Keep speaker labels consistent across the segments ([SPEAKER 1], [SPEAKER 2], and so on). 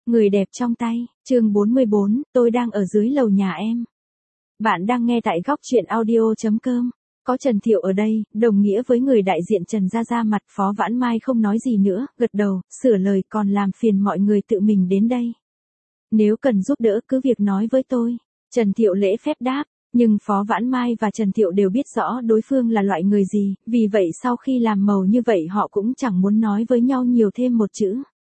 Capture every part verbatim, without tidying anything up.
[SPEAKER 1] Người đẹp trong tay, chương bốn mươi bốn, tôi đang ở dưới lầu nhà em. Bạn đang nghe tại góc truyện audio.com. Có Trần Thiệu ở đây, đồng nghĩa với người đại diện Trần Gia Gia mặt Phó Vãn Mai không nói gì nữa, gật đầu, sửa lời còn làm phiền mọi người tự mình đến đây. Nếu cần giúp đỡ cứ việc nói với tôi. Trần Thiệu lễ phép đáp, nhưng Phó Vãn Mai và Trần Thiệu đều biết rõ đối phương là loại người gì, vì vậy sau khi làm màu như vậy họ cũng chẳng muốn nói với nhau nhiều thêm một chữ.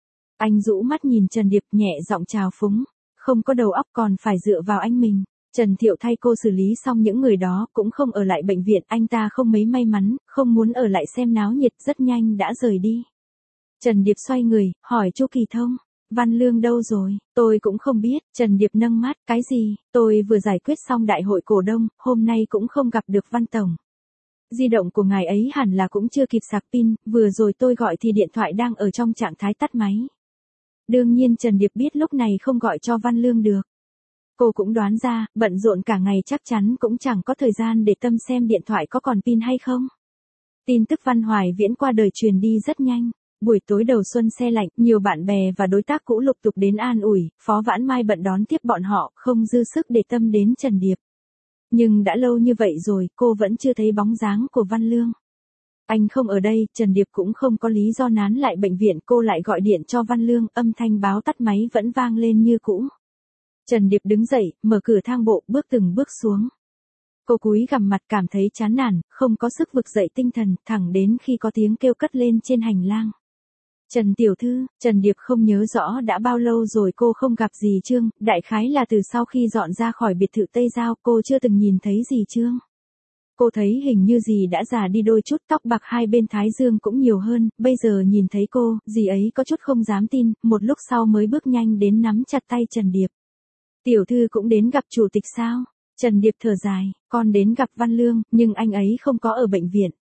[SPEAKER 1] Anh rũ mắt nhìn Trần Điệp nhẹ giọng chào phúng, không có đầu óc còn phải dựa vào anh mình. Trần Thiệu thay cô xử lý xong những người đó cũng không ở lại bệnh viện, anh ta không mấy may mắn, không muốn ở lại xem náo nhiệt, rất nhanh đã rời đi. Trần Điệp xoay người, hỏi Chu Kỳ Thông, Văn Lương đâu rồi, tôi cũng không biết. Trần Điệp nâng mắt, cái gì, tôi vừa giải quyết xong đại hội cổ đông, hôm nay cũng không gặp được Văn Tổng. Di động của ngài ấy hẳn là cũng chưa kịp sạc pin, vừa rồi tôi gọi thì điện thoại đang ở trong trạng thái tắt máy. Đương nhiên Trần Điệp biết lúc này không gọi cho Văn Lương được. Cô cũng đoán ra, bận rộn cả ngày chắc chắn cũng chẳng có thời gian để tâm xem điện thoại có còn pin hay không. Tin tức Văn Hoài Viễn qua đời truyền đi rất nhanh. Buổi tối đầu xuân se lạnh, nhiều bạn bè và đối tác cũ lục tục đến an ủi, Phó Vãn Mai bận đón tiếp bọn họ, không dư sức để tâm đến Trần Điệp. Nhưng đã lâu như vậy rồi, cô vẫn chưa thấy bóng dáng của Văn Lương. Anh không ở đây, Trần Điệp cũng không có lý do nán lại bệnh viện, cô lại gọi điện cho Văn Lương, âm thanh báo tắt máy vẫn vang lên như cũ. Trần Điệp đứng dậy, mở cửa thang bộ, bước từng bước xuống. Cô cúi gằm mặt cảm thấy chán nản, không có sức vực dậy tinh thần, thẳng đến khi có tiếng kêu cất lên trên hành lang. Trần Tiểu Thư, Trần Điệp không nhớ rõ đã bao lâu rồi cô không gặp dì Trương, đại khái là từ sau khi dọn ra khỏi biệt thự Tây Giao cô chưa từng nhìn thấy dì Trương. Cô thấy hình như dì đã già đi đôi chút, tóc bạc hai bên thái dương cũng nhiều hơn, bây giờ nhìn thấy cô, dì ấy có chút không dám tin, một lúc sau mới bước nhanh đến nắm chặt tay Trần Điệp. Tiểu Thư cũng đến gặp chủ tịch sao? Trần Điệp thở dài, con đến gặp Văn Lương, nhưng anh ấy không có ở bệnh viện.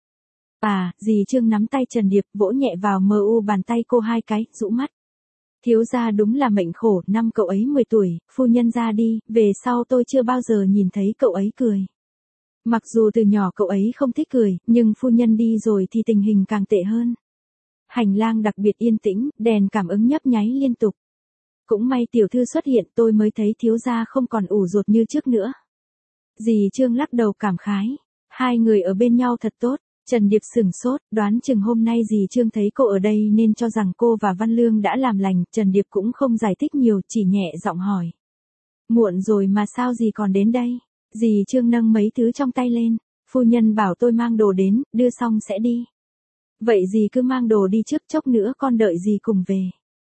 [SPEAKER 1] À, dì Trương nắm tay Trần Điệp, vỗ nhẹ vào mờ u bàn tay cô hai cái, rũ mắt. Thiếu gia đúng là mệnh khổ, năm cậu ấy mười tuổi, phu nhân ra đi, về sau tôi chưa bao giờ nhìn thấy cậu ấy cười. Mặc dù từ nhỏ cậu ấy không thích cười, nhưng phu nhân đi rồi thì tình hình càng tệ hơn. Hành lang đặc biệt yên tĩnh, đèn cảm ứng nhấp nháy liên tục. Cũng may tiểu thư xuất hiện tôi mới thấy thiếu gia không còn ủ rột như trước nữa. Dì Trương lắc đầu cảm khái. Hai người ở bên nhau thật tốt. Trần Điệp sửng sốt, đoán chừng hôm nay dì Trương thấy cô ở đây nên cho rằng cô và Văn Lương đã làm lành. Trần Điệp cũng không giải thích nhiều, chỉ nhẹ giọng hỏi. Muộn rồi mà sao dì còn đến đây? Dì Trương nâng mấy thứ trong tay lên. Phu nhân bảo tôi mang đồ đến, đưa xong sẽ đi. Vậy dì cứ mang đồ đi trước, chốc nữa con đợi dì cùng về.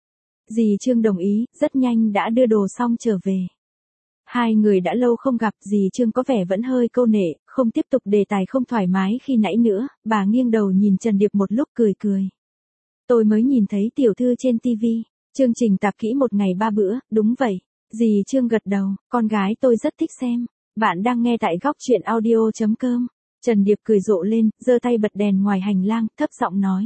[SPEAKER 1] Dì Trương đồng ý, rất nhanh đã đưa đồ xong trở về. Hai người đã lâu không gặp, dì Trương có vẻ vẫn hơi câu nệ, không tiếp tục đề tài không thoải mái khi nãy nữa, bà nghiêng đầu nhìn Trần Điệp một lúc cười cười. Tôi mới nhìn thấy tiểu thư trên tivi, chương trình tạp kỹ một ngày ba bữa, đúng vậy. Dì Trương gật đầu, con gái tôi rất thích xem. Bạn đang nghe tại góc truyện audio.com. Trần Điệp cười rộ lên, giơ tay bật đèn ngoài hành lang, thấp giọng nói.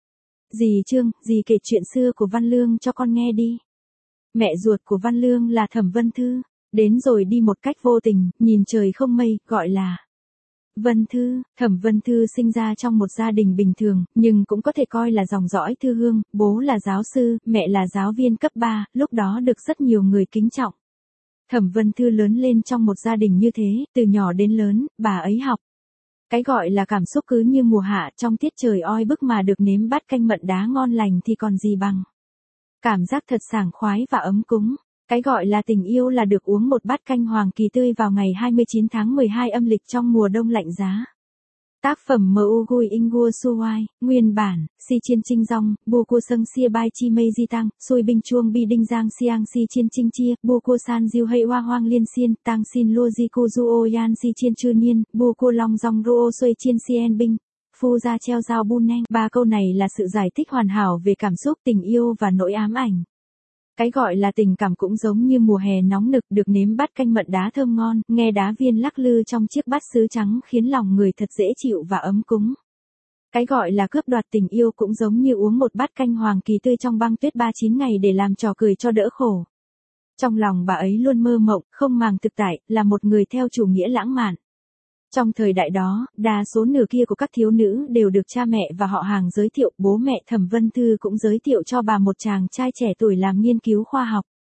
[SPEAKER 1] Dì Trương, dì kể chuyện xưa của Văn Lương cho con nghe đi. Mẹ ruột của Văn Lương là Thẩm Vân Thư, đến rồi đi một cách vô tình, nhìn trời không mây, gọi là Vân Thư. Thẩm Vân Thư sinh ra trong một gia đình bình thường, nhưng cũng có thể coi là dòng dõi thư hương, bố là giáo sư, mẹ là giáo viên cấp ba, lúc đó được rất nhiều người kính trọng. Thẩm Vân Thư lớn lên trong một gia đình như thế, từ nhỏ đến lớn, bà ấy học. Cái gọi là cảm xúc cứ như mùa hạ trong tiết trời oi bức mà được nếm bát canh mận đá ngon lành thì còn gì bằng. Cảm giác thật sảng khoái và ấm cúng. Cái gọi là tình yêu là được uống một bát canh hoàng kỳ tươi vào ngày hai mươi chín tháng mười hai âm lịch trong mùa đông lạnh giá. Tác phẩm Mu Gui Ingua Suai, nguyên bản, Si Chiên Trinh Dong, Bu Cua Sâng Sia Bai Chi Mei Di Tăng, Xui Binh Chuông Bi Đinh Giang Siang Si Chiên Trinh Chia, Bu Cua San Diêu Hay Hoa Hoang Liên Xiên, Tang Xin Lua Di Cu Du O Yan Si Chiên Chư Niên, Bu Cua Long Dong Ruo Xuôi Chiên Sien Binh, Phu Gia Treo Giao Bu Neng. Ba câu này là sự giải thích hoàn hảo về cảm xúc tình yêu và nỗi ám ảnh. Cái gọi là tình cảm cũng giống như mùa hè nóng nực được nếm bát canh mận đá thơm ngon, nghe đá viên lắc lư trong chiếc bát sứ trắng khiến lòng người thật dễ chịu và ấm cúng. Cái gọi là cướp đoạt tình yêu cũng giống như uống một bát canh hoàng kỳ tươi trong băng tuyết ba chín ngày để làm trò cười cho đỡ khổ. Trong lòng bà ấy luôn mơ mộng, không màng thực tại, là một người theo chủ nghĩa lãng mạn. Trong thời đại đó, đa số nửa kia của các thiếu nữ đều được cha mẹ và họ hàng giới thiệu, bố mẹ Thẩm Vân Thư cũng giới thiệu cho bà một chàng trai trẻ tuổi làm nghiên cứu khoa học.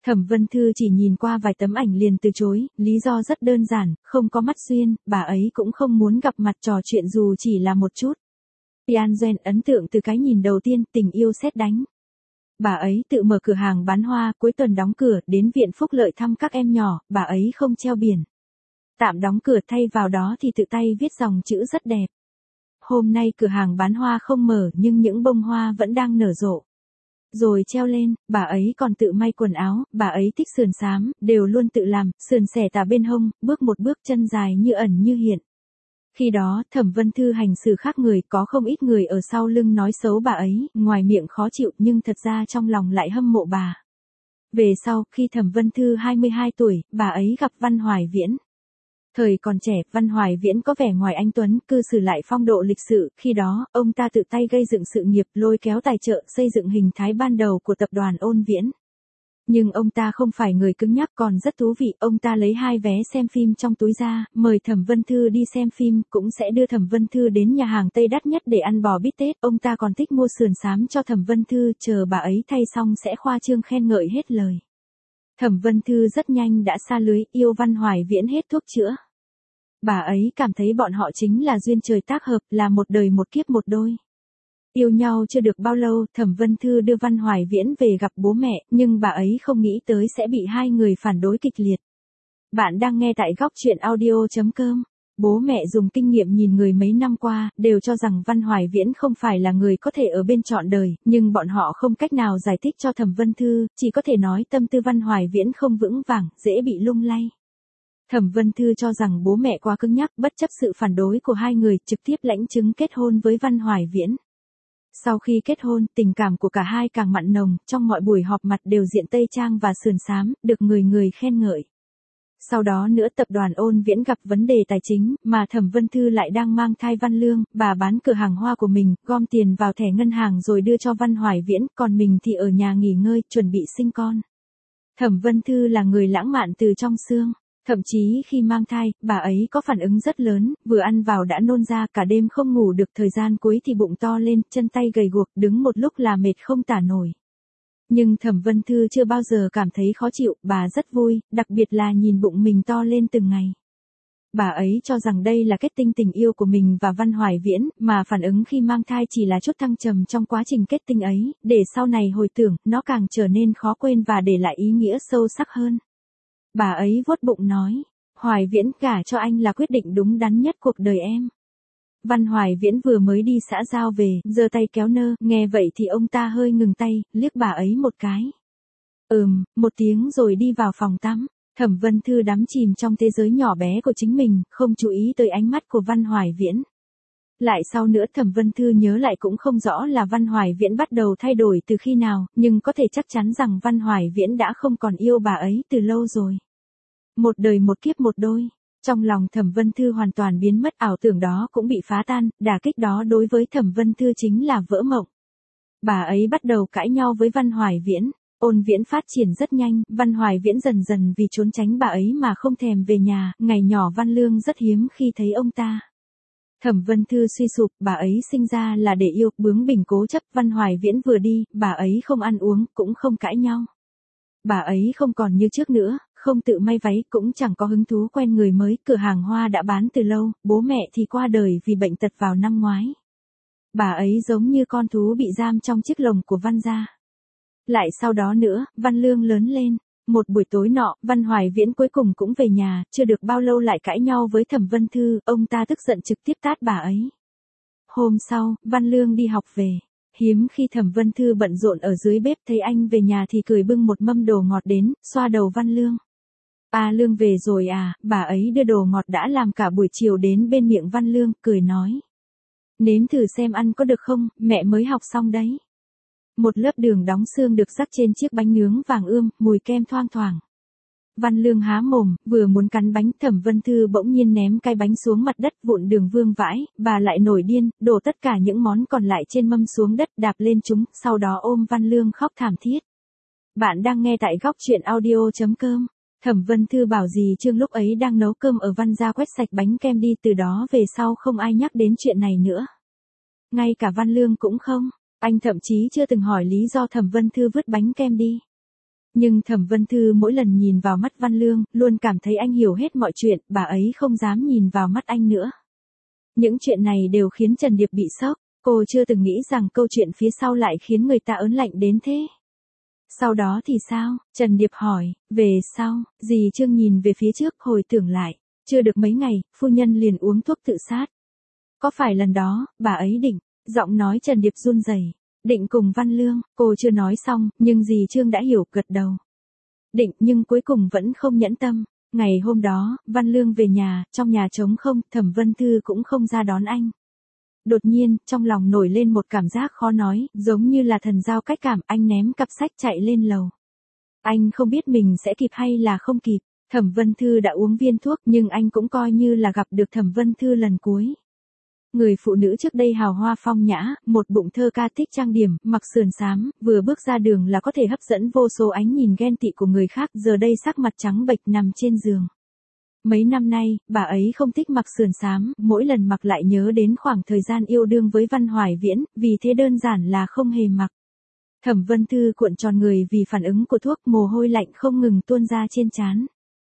[SPEAKER 1] Thẩm Vân Thư chỉ nhìn qua vài tấm ảnh liền từ chối, lý do rất đơn giản, không có mắt duyên, bà ấy cũng không muốn gặp mặt trò chuyện dù chỉ là một chút. Tian Duyen ấn tượng từ cái nhìn đầu tiên, tình yêu sét đánh. Bà ấy tự mở cửa hàng bán hoa, cuối tuần đóng cửa, đến viện phúc lợi thăm các em nhỏ, bà ấy không treo biển. Tạm đóng cửa, thay vào đó thì tự tay viết dòng chữ rất đẹp. Hôm nay cửa hàng bán hoa không mở nhưng những bông hoa vẫn đang nở rộ. Rồi treo lên, bà ấy còn tự may quần áo, bà ấy thích sườn xám, đều luôn tự làm, sườn xẻ tà bên hông, bước một bước chân dài như ẩn như hiện. Khi đó, Thẩm Vân Thư hành xử khác người, có không ít người ở sau lưng nói xấu bà ấy, ngoài miệng khó chịu nhưng thật ra trong lòng lại hâm mộ bà. Về sau, khi Thẩm Vân Thư hai mươi hai tuổi, bà ấy gặp Văn Hoài Viễn. Thời còn trẻ, Văn Hoài Viễn có vẻ ngoài anh tuấn, cư xử lại phong độ lịch sự, khi đó, ông ta tự tay gây dựng sự nghiệp, lôi kéo tài trợ, xây dựng hình thái ban đầu của tập đoàn Ôn Viễn. Nhưng ông ta không phải người cứng nhắc, còn rất thú vị, ông ta lấy hai vé xem phim trong túi ra, mời Thẩm Vân Thư đi xem phim, cũng sẽ đưa Thẩm Vân Thư đến nhà hàng Tây đắt nhất để ăn bò bít tết, ông ta còn thích mua sườn xám cho Thẩm Vân Thư, chờ bà ấy thay xong sẽ khoa trương khen ngợi hết lời. Thẩm Vân Thư rất nhanh đã sa lưới, yêu Văn Hoài Viễn hết thuốc chữa. Bà ấy cảm thấy bọn họ chính là duyên trời tác hợp, là một đời một kiếp một đôi. Yêu nhau chưa được bao lâu, Thẩm Vân Thư đưa Văn Hoài Viễn về gặp bố mẹ, nhưng bà ấy không nghĩ tới sẽ bị hai người phản đối kịch liệt. Bạn đang nghe tại góc truyện audio chấm com. Bố mẹ dùng kinh nghiệm nhìn người mấy năm qua, đều cho rằng Văn Hoài Viễn không phải là người có thể ở bên trọn đời, nhưng bọn họ không cách nào giải thích cho Thẩm Vân Thư, chỉ có thể nói tâm tư Văn Hoài Viễn không vững vàng, dễ bị lung lay. Thẩm Vân Thư cho rằng bố mẹ quá cứng nhắc, bất chấp sự phản đối của hai người, trực tiếp lãnh chứng kết hôn với Văn Hoài Viễn. Sau khi kết hôn, tình cảm của cả hai càng mặn nồng, trong mọi buổi họp mặt đều diện tây trang và sườn xám, được người người khen ngợi. Sau đó nữa tập đoàn Ôn Viễn gặp vấn đề tài chính, mà Thẩm Vân Thư lại đang mang thai Văn Lương, bà bán cửa hàng hoa của mình, gom tiền vào thẻ ngân hàng rồi đưa cho Văn Hoài Viễn, còn mình thì ở nhà nghỉ ngơi, chuẩn bị sinh con. Thẩm Vân Thư là người lãng mạn từ trong xương. Thậm chí khi mang thai, bà ấy có phản ứng rất lớn, vừa ăn vào đã nôn ra, cả đêm không ngủ được, thời gian cuối thì bụng to lên, chân tay gầy guộc, đứng một lúc là mệt không tả nổi. Nhưng Thẩm Vân Thư chưa bao giờ cảm thấy khó chịu, bà rất vui, đặc biệt là nhìn bụng mình to lên từng ngày. Bà ấy cho rằng đây là kết tinh tình yêu của mình và Văn Hoài Viễn, mà phản ứng khi mang thai chỉ là chút thăng trầm trong quá trình kết tinh ấy, để sau này hồi tưởng, nó càng trở nên khó quên và để lại ý nghĩa sâu sắc hơn. Bà ấy vuốt bụng nói, Hoài Viễn, gả cho anh là quyết định đúng đắn nhất cuộc đời em. Văn Hoài Viễn vừa mới đi xã giao về, giơ tay kéo nơ, nghe vậy thì ông ta hơi ngừng tay, liếc bà ấy một cái. Ừm, một tiếng rồi đi vào phòng tắm. Thẩm Vân Thư đắm chìm trong thế giới nhỏ bé của chính mình, không chú ý tới ánh mắt của Văn Hoài Viễn. Lại sau nữa Thẩm Vân Thư nhớ lại cũng không rõ là Văn Hoài Viễn bắt đầu thay đổi từ khi nào, nhưng có thể chắc chắn rằng Văn Hoài Viễn đã không còn yêu bà ấy từ lâu rồi. Một đời một kiếp một đôi. Trong lòng Thẩm Vân Thư hoàn toàn biến mất, ảo tưởng đó cũng bị phá tan, đả kích đó đối với Thẩm Vân Thư chính là vỡ mộng. Bà ấy bắt đầu cãi nhau với Văn Hoài Viễn. Ôn Viễn phát triển rất nhanh, Văn Hoài Viễn dần dần vì trốn tránh bà ấy mà không thèm về nhà, ngày nhỏ Văn Lương rất hiếm khi thấy ông ta. Thẩm Vân Thư suy sụp, bà ấy sinh ra là để yêu, bướng bỉnh cố chấp, Văn Hoài Viễn vừa đi, bà ấy không ăn uống, cũng không cãi nhau. Bà ấy không còn như trước nữa, không tự may váy, cũng chẳng có hứng thú quen người mới, cửa hàng hoa đã bán từ lâu, bố mẹ thì qua đời vì bệnh tật vào năm ngoái. Bà ấy giống như con thú bị giam trong chiếc lồng của Văn gia. Lại sau đó nữa, Văn Lương lớn lên. Một buổi tối nọ, Văn Hoài Viễn cuối cùng cũng về nhà, chưa được bao lâu lại cãi nhau với Thẩm Vân Thư, ông ta tức giận trực tiếp tát bà ấy. Hôm sau, Văn Lương đi học về. Hiếm khi Thẩm Vân Thư bận rộn ở dưới bếp thấy anh về nhà thì cười bưng một mâm đồ ngọt đến, xoa đầu Văn Lương. À Lương về rồi à, bà ấy đưa đồ ngọt đã làm cả buổi chiều đến bên miệng Văn Lương, cười nói. Nếm thử xem ăn có được không, mẹ mới học xong đấy. Một lớp đường đóng xương được rắc trên chiếc bánh nướng vàng ươm, mùi kem thoang thoảng. Văn Lương há mồm, vừa muốn cắn bánh, Thẩm Vân Thư bỗng nhiên ném cái bánh xuống mặt đất, vụn đường vương vãi, bà lại nổi điên, đổ tất cả những món còn lại trên mâm xuống đất, đạp lên chúng, sau đó ôm Văn Lương khóc thảm thiết. Bạn đang nghe tại góc truyện audio chấm com. Thẩm Vân Thư bảo dì Trương lúc ấy đang nấu cơm ở Văn gia quét sạch bánh kem đi, từ đó về sau không ai nhắc đến chuyện này nữa. Ngay cả Văn Lương cũng không. Anh thậm chí chưa từng hỏi lý do Thẩm Vân Thư vứt bánh kem đi. Nhưng Thẩm Vân Thư mỗi lần nhìn vào mắt Văn Lương, luôn cảm thấy anh hiểu hết mọi chuyện, bà ấy không dám nhìn vào mắt anh nữa. Những chuyện này đều khiến Trần Điệp bị sốc, cô chưa từng nghĩ rằng câu chuyện phía sau lại khiến người ta ớn lạnh đến thế. Sau đó thì sao? Trần Điệp hỏi, về sau, dì Trương nhìn về phía trước hồi tưởng lại, chưa được mấy ngày, phu nhân liền uống thuốc tự sát. Có phải lần đó, bà ấy định, giọng nói Trần Điệp run rẩy, định cùng Văn Lương, cô chưa nói xong, nhưng dì Trương đã hiểu, gật đầu. Định nhưng cuối cùng vẫn không nhẫn tâm. Ngày hôm đó, Văn Lương về nhà, trong nhà trống không, Thẩm Vân Thư cũng không ra đón anh. Đột nhiên, trong lòng nổi lên một cảm giác khó nói, giống như là thần giao cách cảm, anh ném cặp sách chạy lên lầu. Anh không biết mình sẽ kịp hay là không kịp. Thẩm Vân Thư đã uống viên thuốc nhưng anh cũng coi như là gặp được Thẩm Vân Thư lần cuối. Người phụ nữ trước đây hào hoa phong nhã, một bụng thơ ca thích trang điểm, mặc sườn xám, vừa bước ra đường là có thể hấp dẫn vô số ánh nhìn ghen tị của người khác, giờ đây sắc mặt trắng bệch nằm trên giường. Mấy năm nay, bà ấy không thích mặc sườn xám, mỗi lần mặc lại nhớ đến khoảng thời gian yêu đương với Văn Hoài Viễn, vì thế đơn giản là không hề mặc. Thẩm Vân Thư cuộn tròn người vì phản ứng của thuốc, mồ hôi lạnh không ngừng tuôn ra trên trán.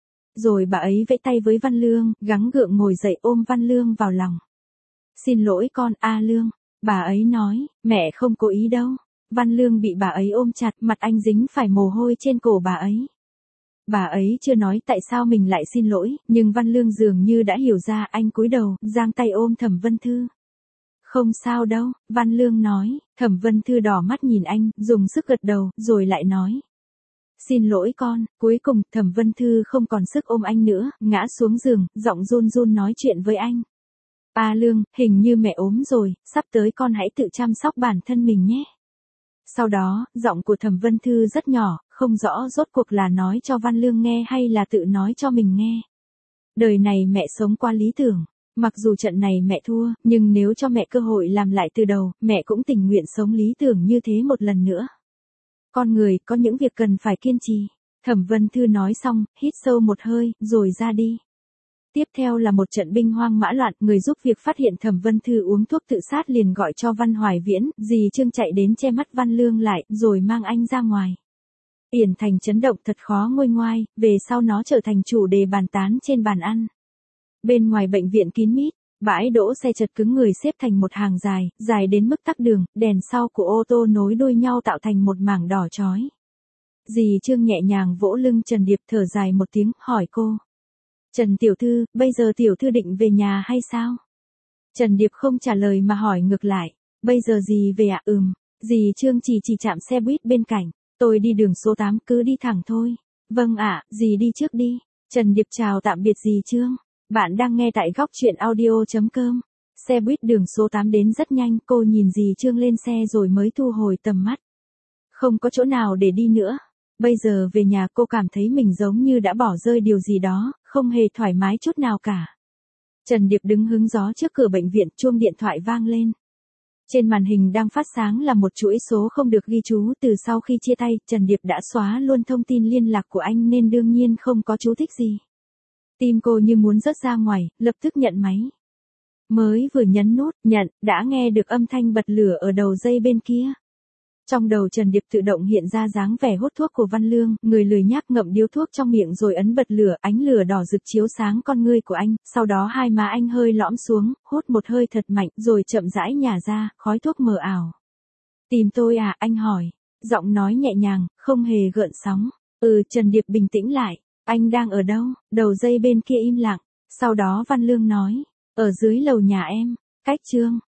[SPEAKER 1] Rồi bà ấy vẫy tay với Văn Lương, gắng gượng ngồi dậy ôm Văn Lương vào lòng. Xin lỗi con, A Lương, bà ấy nói, mẹ không cố ý đâu. Văn Lương bị bà ấy ôm chặt, mặt anh dính phải mồ hôi trên cổ bà ấy. Bà ấy chưa nói tại sao mình lại xin lỗi, nhưng Văn Lương dường như đã hiểu ra, anh cúi đầu, giang tay ôm Thẩm Vân Thư. Không sao đâu, Văn Lương nói. Thẩm Vân Thư đỏ mắt nhìn anh, dùng sức gật đầu, rồi lại nói. Xin lỗi con. Cuối cùng, Thẩm Vân Thư không còn sức ôm anh nữa, ngã xuống giường, giọng run run nói chuyện với anh. A Lương, hình như mẹ ốm rồi, sắp tới con hãy tự chăm sóc bản thân mình nhé. Sau đó, giọng của Thẩm Vân Thư rất nhỏ, không rõ rốt cuộc là nói cho Văn Lương nghe hay là tự nói cho mình nghe. Đời này mẹ sống qua lý tưởng, mặc dù trận này mẹ thua, nhưng nếu cho mẹ cơ hội làm lại từ đầu, mẹ cũng tình nguyện sống lý tưởng như thế một lần nữa. Con người có những việc cần phải kiên trì. Thẩm Vân Thư nói xong, hít sâu một hơi, rồi ra đi. Tiếp theo là một trận binh hoang mã loạn, người giúp việc phát hiện Thẩm Vân Thư uống thuốc tự sát liền gọi cho Văn Hoài Viễn, dì Trương chạy đến che mắt Văn Lương lại, rồi mang anh ra ngoài. Yển Thành chấn động thật khó nguôi ngoai, về sau nó trở thành chủ đề bàn tán trên bàn ăn. Bên ngoài bệnh viện kín mít, bãi đỗ xe chật cứng, người xếp thành một hàng dài, dài đến mức tắc đường, đèn sau của ô tô nối đuôi nhau tạo thành một mảng đỏ chói. Dì Trương nhẹ nhàng vỗ lưng Trần Điệp, thở dài một tiếng, hỏi cô. Trần tiểu thư, bây giờ tiểu thư định về nhà hay sao? Trần Điệp không trả lời mà hỏi ngược lại. Bây giờ dì về ạ? À? Ừm. Dì Trương chỉ chỉ chạm xe buýt bên cạnh. Tôi đi đường số tám, cứ đi thẳng thôi. Vâng ạ, à, dì đi trước đi. Trần Điệp chào tạm biệt dì Trương. Bạn đang nghe tại góc truyện audio chấm com. Xe buýt đường số tám đến rất nhanh, cô nhìn dì Trương lên xe rồi mới thu hồi tầm mắt. Không có chỗ nào để đi nữa. Bây giờ về nhà cô cảm thấy mình giống như đã bỏ rơi điều gì đó, không hề thoải mái chút nào cả. Trần Điệp đứng hứng gió trước cửa bệnh viện, chuông điện thoại vang lên. Trên màn hình đang phát sáng là một chuỗi số không được ghi chú, từ sau khi chia tay, Trần Điệp đã xóa luôn thông tin liên lạc của anh nên đương nhiên không có chú thích gì. Tim cô như muốn rớt ra ngoài, lập tức nhận máy. Mới vừa nhấn nút, nhận, đã nghe được âm thanh bật lửa ở đầu dây bên kia. Trong đầu Trần Điệp tự động hiện ra dáng vẻ hút thuốc của Văn Lương, người lười nhác ngậm điếu thuốc trong miệng rồi ấn bật lửa, ánh lửa đỏ rực chiếu sáng con ngươi của anh, sau đó hai má anh hơi lõm xuống, hút một hơi thật mạnh, rồi chậm rãi nhả ra, khói thuốc mờ ảo. Tìm tôi à, anh hỏi, giọng nói nhẹ nhàng, không hề gợn sóng. Ừ, Trần Điệp bình tĩnh lại, anh đang ở đâu? Đầu dây bên kia im lặng, sau đó Văn Lương nói, ở dưới lầu nhà em, cách Trương.